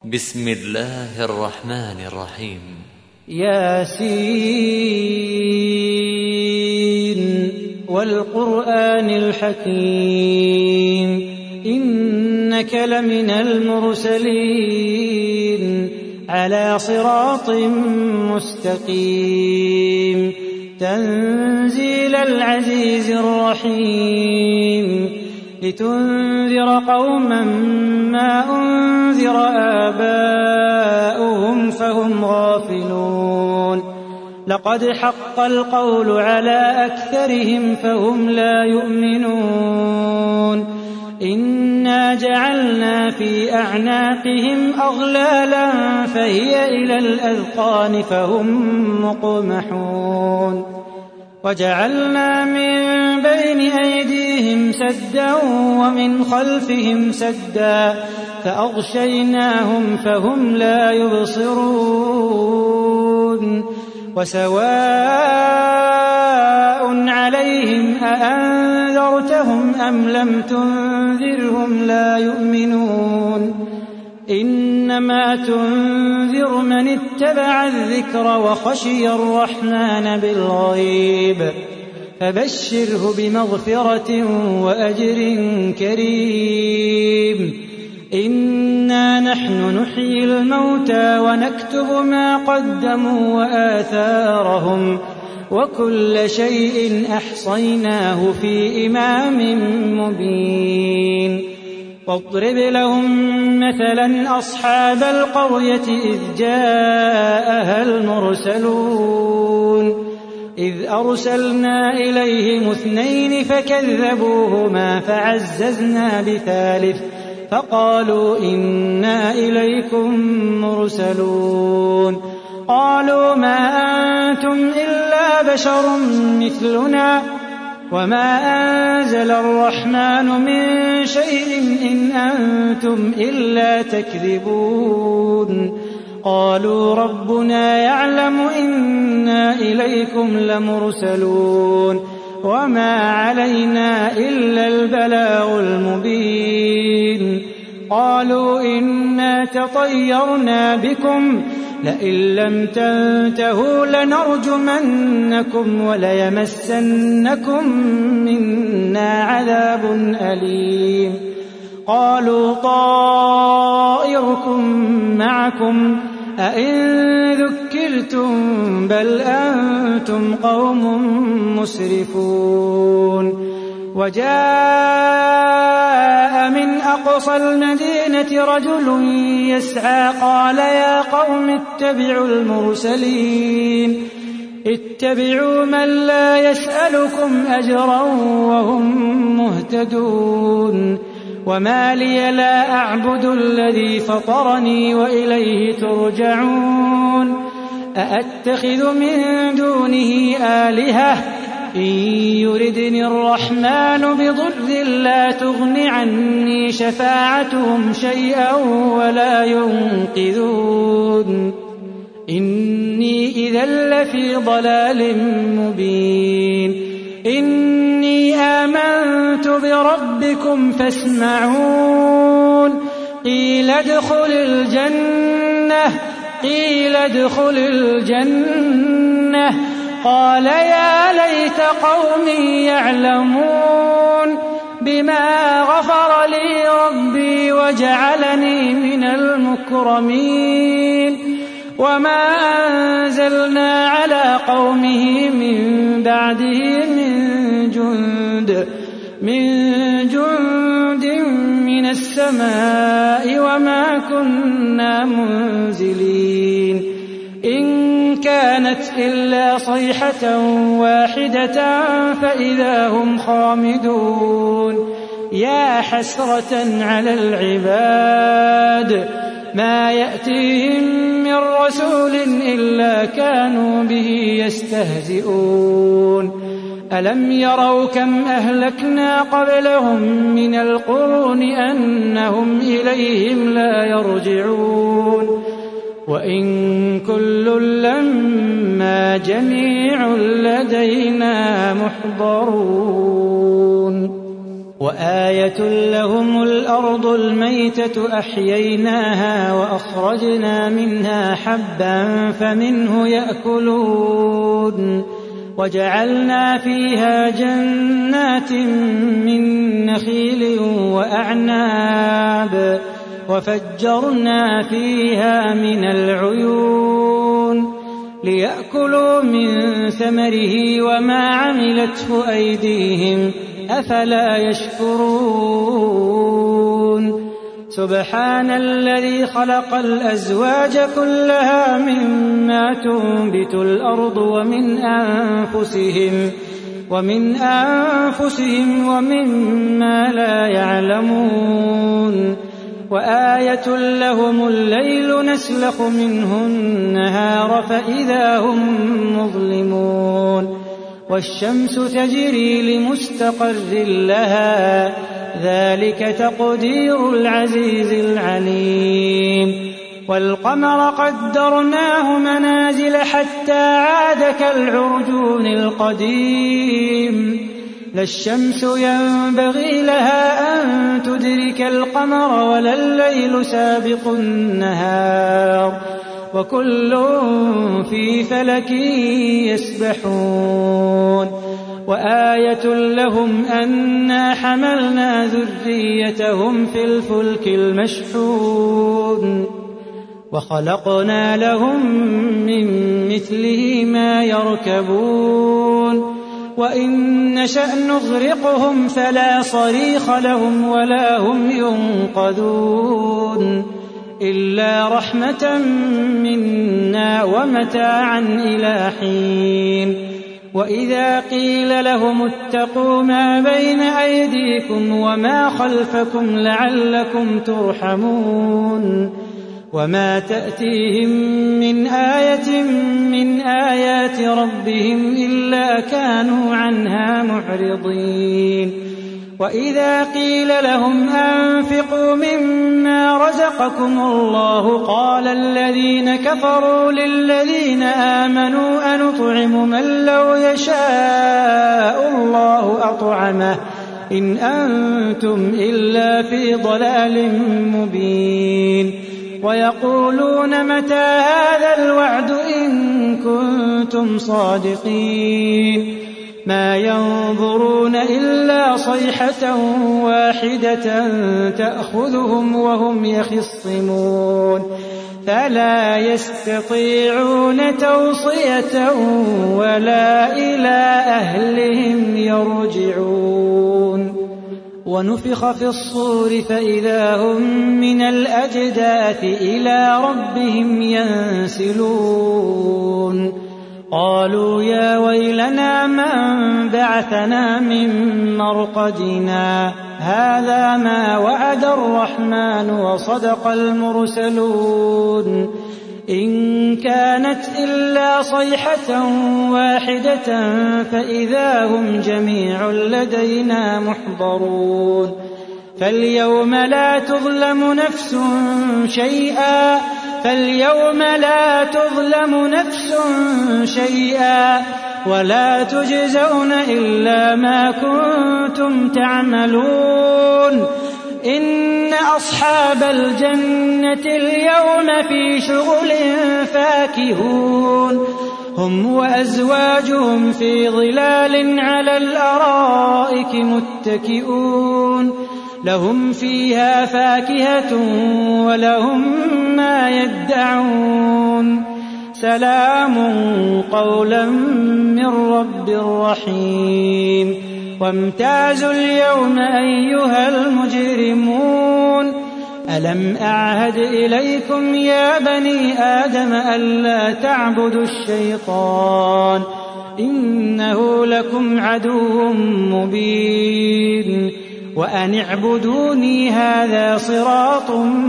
بسم الله الرحمن الرحيم. ياسين والقرآن الحكيم إنك لمن المرسلين على صراط مستقيم تنزيل العزيز الرحيم لتنذر قوما ما أنذر آباؤهم فهم غافلون لقد حق القول على أكثرهم فهم لا يؤمنون إنا جعلنا في أعناقهم أغلالا فهي إلى الأذقان فهم مقمحون وجعلنا من بين أيديهم سدا ومن خلفهم سدا فأغشيناهم فهم لا يبصرون وسواء عليهم أأنذرتهم أم لم تنذرهم لا يؤمنون إنما تنذر من اتبع الذكر وخشي الرحمن بالغيب فبشره بمغفرة وأجر كريم إنا نحن نحيي الموتى ونكتب ما قدموا وآثارهم وكل شيء أحصيناه في إمام مبين واضرب لهم مثلا أصحاب القرية إذ جاءها المرسلون إذ أرسلنا إليهم 2 فكذبوهما فعززنا ب3 فقالوا إنا إليكم مرسلون قالوا ما أنتم إلا بشر مثلنا وما أنزل الرحمن من شيء إن أنتم إلا تكذبون قالوا ربنا يعلم إنا إليكم لمرسلون وما علينا إلا البلاغ المبين قالوا إنا تطيرنا بكم لئن لم تنتهوا لنرجمنكم وليمسنكم منا عذاب أليم قالوا طائركم معكم أئن ذكرتم بل أنتم قوم مسرفون وجاء من أقصى المدينة رجل يسعى قال يا قوم اتبعوا المرسلين اتبعوا من لا يسألكم أجرا وهم مهتدون وما لي لا أعبد الذي فطرني وإليه ترجعون أأتخذ من دونه آلهة إن يردني الرحمن بضر لا تغن عني شفاعتهم شيئا ولا ينقذون إني إذا لفي ضلال مبين إني آمنت بربكم فاسمعون قيل ادخل الجنة قال يا ليت قومي يعلمون بما غفر لي ربي وجعلني من المكرمين وما أنزلنا على قومه من بعده من جند من السماء وما كنا منزلين إن كانت إلا صيحة واحدة فإذا هم خامدون يا حسرة على العباد ما يأتيهم من رسول إلا كانوا به يستهزئون ألم يروا كم أهلكنا قبلهم من القرون أنهم إليهم لا يرجعون وإن كل لما جميع لدينا محضرون وآية لهم الأرض الميتة أحييناها وأخرجنا منها حبا فمنه يأكلون وجعلنا فيها جنات من نخيل وأعناب وفجرنا فيها من العيون ليأكلوا من ثمره وما عملته أيديهم أفلا يشكرون سبحان الذي خلق الأزواج كلها مما تنبت الأرض ومن أنفسهم ومما لا يعلمون وآية لهم الليل نسلخ منه النهار فإذا هم مظلمون والشمس تجري لمستقر لها ذلك تقدير العزيز العليم والقمر قدرناه منازل حتى عاد كالعرجون القديم لا الشمس ينبغي لها أن تدرك القمر ولا الليل سابق النهار وكل في فلك يسبحون وآية لهم أنا حملنا ذريتهم في الفلك المشحون وخلقنا لهم من مثله ما يركبون وإن نشأ نغرقهم فلا صريخ لهم ولا هم ينقذون إلا رحمة منا ومتاعا إلى حين وإذا قيل لهم اتقوا ما بين أيديكم وما خلفكم لعلكم ترحمون وما تأتيهم من آية من آيات ربهم إلا كانوا عنها معرضين وإذا قيل لهم أنفقوا مما رزقكم الله قال الذين كفروا للذين آمنوا أنطعم من لو يشاء الله أطعمه إن أنتم إلا في ضلال مبين ويقولون متى هذا الوعد إن كنتم صادقين ما ينظرون إلا صيحة واحدة تأخذهم وهم يخصمون فلا يستطيعون توصية ولا إلى أهلهم يرجعون ونفخ في الصور فإذا هم من الأجداث إلى ربهم ينسلون قالوا يا ويلنا من بعثنا من مرقدنا هذا ما وعد الرحمن وصدق المرسلون إن كانت إلا صيحة واحدة فإذا هم جميع لدينا محضرون فاليوم لا تظلم نفس شيئا ولا تجزون إلا ما كنتم تعملون إن أصحاب الجنة اليوم في شغل فاكهون هم وأزواجهم في ظلال على الأرائك متكئون لهم فيها فاكهة ولهم ما يدعون سلام قولا من رب رحيم وامتازوا اليوم أيها المجرمون ألم أعهد إليكم يا بني آدم ألا تعبدوا الشيطان إنه لكم عدو مبين وأن اعبدوني هذا صراط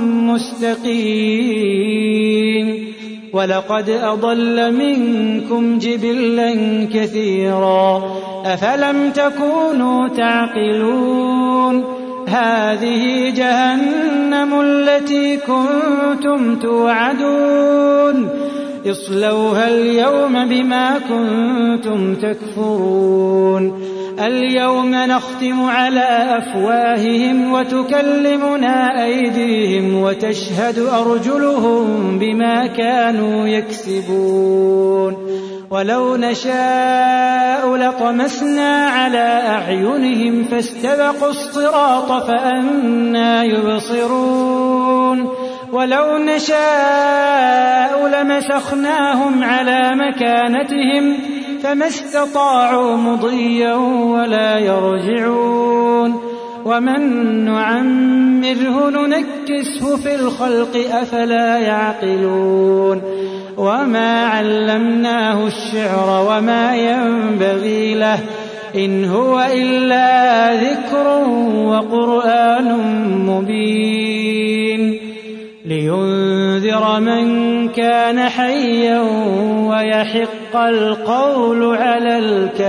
مستقيم ولقد أضل منكم جبلا كثيرا أفلم تكونوا تعقلون هذه جهنم التي كنتم توعدون اصلوها اليوم بما كنتم تكفرون اليوم نختم على أفواههم وتكلمنا أيديهم وتشهد أرجلهم بما كانوا يكسبون ولو نشاء لطمسنا على أعينهم فاستبقوا الصراط فأنى يبصرون ولو نشاء لمسخناهم على مكانتهم فما استطاعوا مضيا ولا يرجعون ومن نعمره ننكسه في الخلق أفلا يعقلون وما علمناه الشعر وما ينبغي له إن هو إلا ذكر وقرآن مبين لينذر من كان حيا ويحق القول على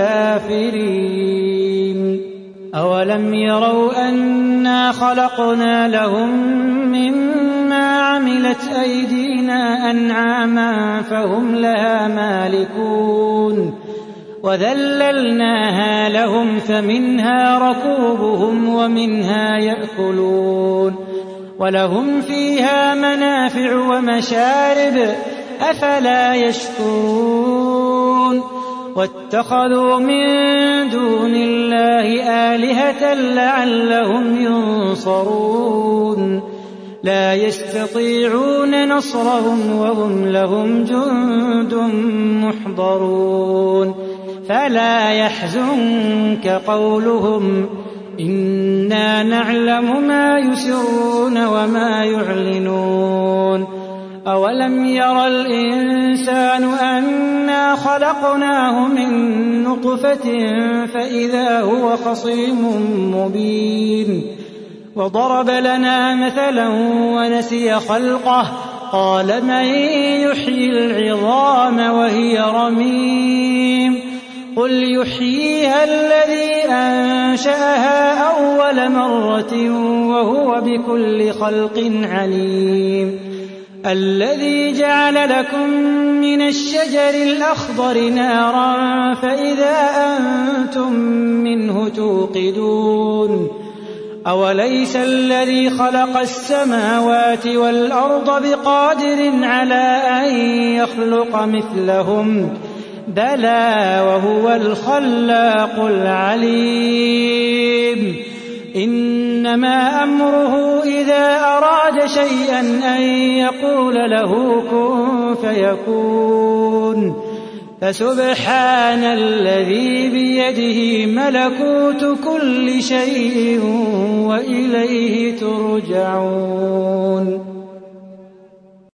الكافرين أولم يروا أنا خلقنا لهم مما عملت أيدينا أنعاما فهم لها مالكون وذللناها لهم فمنها ركوبهم ومنها يأكلون ولهم فيها منافع ومشارب أفلا يشكرون واتخذوا من دون الله آلهة لعلهم ينصرون لا يستطيعون نصرهم وهم لهم جند محضرون فلا يحزنك قولهم إنا نعلم ما يسرون وما يعلنون أولم ير الإنسان أنا خلقناه من نطفة فإذا هو خصيم مبين وضرب لنا مثلا ونسي خلقه قال من يحيي العظام وهي رميم قل يحييها الذي أنشأها أول مرة وهو بكل خلق عليم الذي جعل لكم من الشجر الأخضر نارا فإذا أنتم منه توقدون أوليس الذي خلق السماوات والأرض بقادر على أن يخلق مثلهم بلى وهو الخلاق العليم إنما أمره إذا أراد شيئا أن يقول له كن فيكون فسبحان الذي بيده ملكوت كل شيء وإليه ترجعون